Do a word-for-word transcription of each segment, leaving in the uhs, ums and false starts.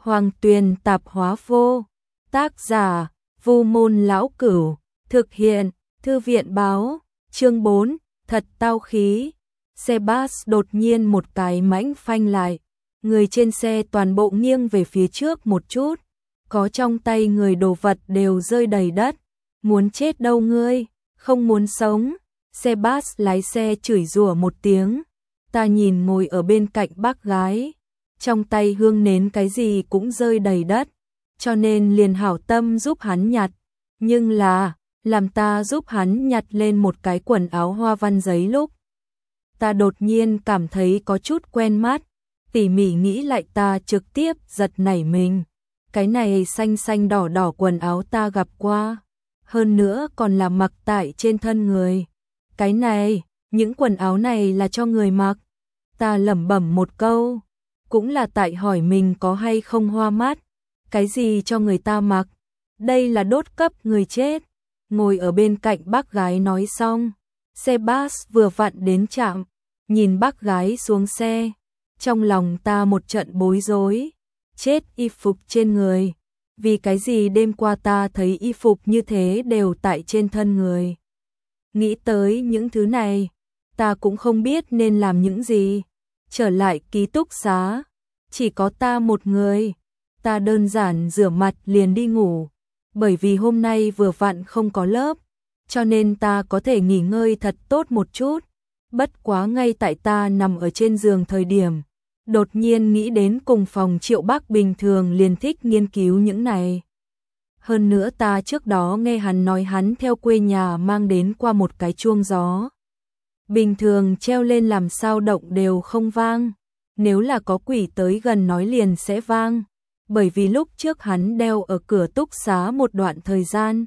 Hoàng Tuyền tạp hóa vô. Tác giả, Vu Môn Lão Cửu. Thực hiện, Thư viện báo. Chương bốn, thật tao khí. Xe bus đột nhiên một cái mãnh phanh lại. Người trên xe toàn bộ nghiêng về phía trước một chút. Có trong tay người đồ vật đều rơi đầy đất. Muốn chết đâu ngươi, không muốn sống. Xe bus lái xe chửi rủa một tiếng. Ta nhìn ngồi ở bên cạnh bác gái. Trong tay hương nến cái gì cũng rơi đầy đất. Cho nên liền hảo tâm giúp hắn nhặt. Nhưng là, làm ta giúp hắn nhặt lên một cái quần áo hoa văn giấy lúc. Ta đột nhiên cảm thấy có chút quen mắt. Tỉ mỉ nghĩ lại ta trực tiếp giật nảy mình. Cái này xanh xanh đỏ đỏ quần áo ta gặp qua. Hơn nữa còn là mặc tại trên thân người. Cái này, những quần áo này là cho người mặc. Ta lẩm bẩm một câu. Cũng là tại hỏi mình có hay không hoa mắt. Cái gì cho người ta mặc? Đây là đốt cấp người chết. Ngồi ở bên cạnh bác gái nói xong. Xe bus vừa vặn đến trạm. Nhìn bác gái xuống xe. Trong lòng ta một trận bối rối. Chết y phục trên người. Vì cái gì đêm qua ta thấy y phục như thế đều tại trên thân người. Nghĩ tới những thứ này. Ta cũng không biết nên làm những gì. Trở lại ký túc xá. Chỉ có ta một người. Ta đơn giản rửa mặt liền đi ngủ. Bởi vì hôm nay vừa vặn không có lớp. Cho nên ta có thể nghỉ ngơi thật tốt một chút. Bất quá ngay tại ta nằm ở trên giường thời điểm. Đột nhiên nghĩ đến cùng phòng Triệu Bác bình thường liền thích nghiên cứu những này. Hơn nữa ta trước đó nghe hắn nói hắn theo quê nhà mang đến qua một cái chuông gió. Bình thường treo lên làm sao động đều không vang. Nếu là có quỷ tới gần nói liền sẽ vang. Bởi vì lúc trước hắn đeo ở cửa túc xá một đoạn thời gian.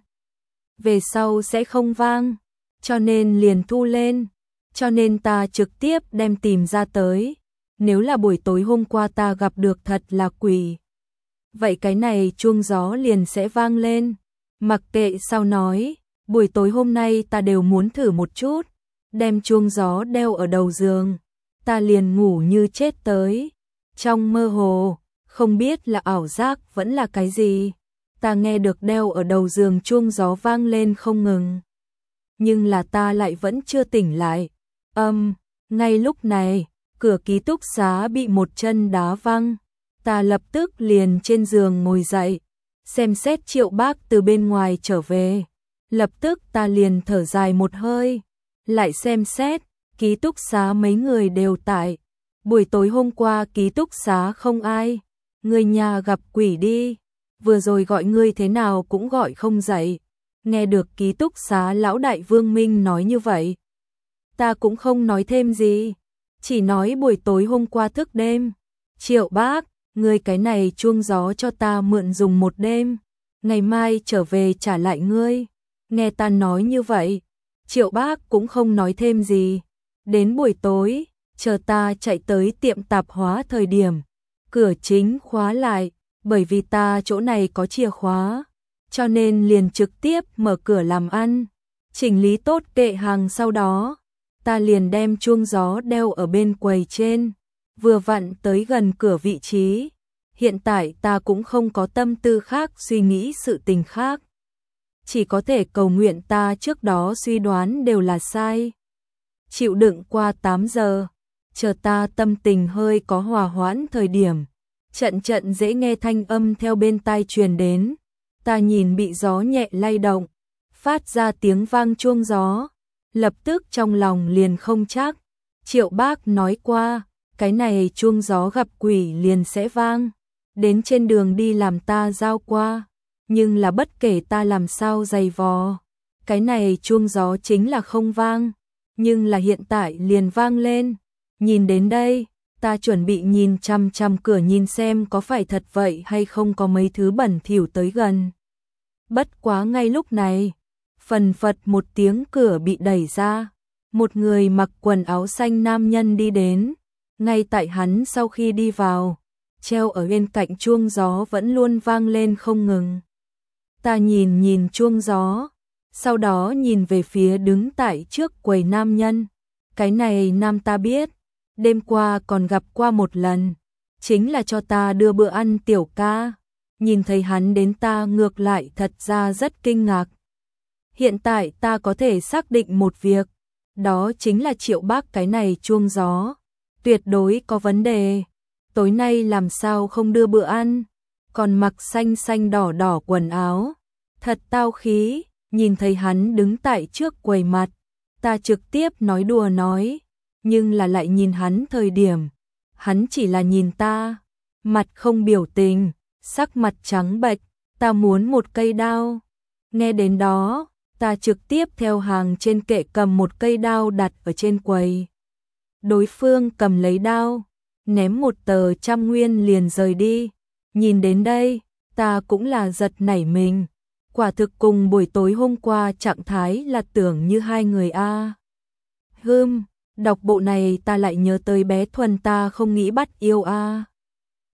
Về sau sẽ không vang. Cho nên liền thu lên. Cho nên ta trực tiếp đem tìm ra tới. Nếu là buổi tối hôm qua ta gặp được thật là quỷ. Vậy cái này chuông gió liền sẽ vang lên. Mặc kệ sao nói. Buổi tối hôm nay ta đều muốn thử một chút. Đem chuông gió đeo ở đầu giường. Ta liền ngủ như chết tới. Trong mơ hồ, không biết là ảo giác vẫn là cái gì. Ta nghe được đeo ở đầu giường chuông gió vang lên không ngừng. Nhưng là ta lại vẫn chưa tỉnh lại. Âm, ngay lúc này, cửa ký túc xá bị một chân đá văng. Ta lập tức liền trên giường ngồi dậy. Xem xét Triệu Bác từ bên ngoài trở về. Lập tức ta liền thở dài một hơi. Lại xem xét, ký túc xá mấy người đều tại. Buổi tối hôm qua ký túc xá không ai. Người nhà gặp quỷ đi. Vừa rồi gọi ngươi thế nào cũng gọi không dậy. Nghe được ký túc xá lão đại Vương Minh nói như vậy. Ta cũng không nói thêm gì. Chỉ nói buổi tối hôm qua thức đêm. Triệu Bác, ngươi cái này chuông gió cho ta mượn dùng một đêm. Ngày mai trở về trả lại ngươi. Nghe ta nói như vậy. Triệu Bác cũng không nói thêm gì. Đến buổi tối, chờ ta chạy tới tiệm tạp hóa thời điểm. Cửa chính khóa lại, bởi vì ta chỗ này có chìa khóa. Cho nên liền trực tiếp mở cửa làm ăn. Chỉnh lý tốt kệ hàng sau đó. Ta liền đem chuông gió đeo ở bên quầy trên. Vừa vặn tới gần cửa vị trí. Hiện tại ta cũng không có tâm tư khác suy nghĩ sự tình khác. Chỉ có thể cầu nguyện ta trước đó suy đoán đều là sai. Chịu đựng qua tám giờ. Chờ ta tâm tình hơi có hòa hoãn thời điểm. Trận trận dễ nghe thanh âm theo bên tai truyền đến. Ta nhìn bị gió nhẹ lay động. Phát ra tiếng vang chuông gió. Lập tức trong lòng liền không chắc. Triệu Bác nói qua. Cái này chuông gió gặp quỷ liền sẽ vang. Đến trên đường đi làm ta giao qua. Nhưng là bất kể ta làm sao giày vò. Cái này chuông gió chính là không vang. Nhưng là hiện tại liền vang lên. Nhìn đến đây, ta chuẩn bị nhìn chăm chăm cửa nhìn xem có phải thật vậy hay không có mấy thứ bẩn thỉu tới gần. Bất quá ngay lúc này, phần phật một tiếng cửa bị đẩy ra. Một người mặc quần áo xanh nam nhân đi đến. Ngay tại hắn sau khi đi vào, treo ở bên cạnh chuông gió vẫn luôn vang lên không ngừng. Ta nhìn nhìn chuông gió, sau đó nhìn về phía đứng tại trước quầy nam nhân. Cái này nam ta biết, đêm qua còn gặp qua một lần. chính là cho ta đưa bữa ăn tiểu ca. Nhìn thấy hắn đến ta ngược lại thật ra rất kinh ngạc. Hiện tại ta có thể xác định một việc, đó chính là Triệu Bác cái này chuông gió, tuyệt đối có vấn đề. Tối nay làm sao không đưa bữa ăn, còn mặc xanh xanh đỏ đỏ quần áo, thật tao khí. Nhìn thấy hắn đứng tại trước quầy mặt, ta trực tiếp nói đùa nói, nhưng là lại nhìn hắn thời điểm, hắn chỉ là nhìn ta, mặt không biểu tình, sắc mặt trắng bệch. Ta muốn một cây đao. Nghe đến đó, ta trực tiếp theo hàng trên kệ cầm một cây đao đặt ở trên quầy. Đối phương cầm lấy đao, ném một tờ trăm nguyên liền rời đi. Nhìn đến đây, ta cũng là giật nảy mình. Quả thực cùng buổi tối hôm qua trạng thái là tưởng như hai người a. À. Hừm, đọc bộ này ta lại nhớ tới bé Thuần ta không nghĩ bắt yêu a. À.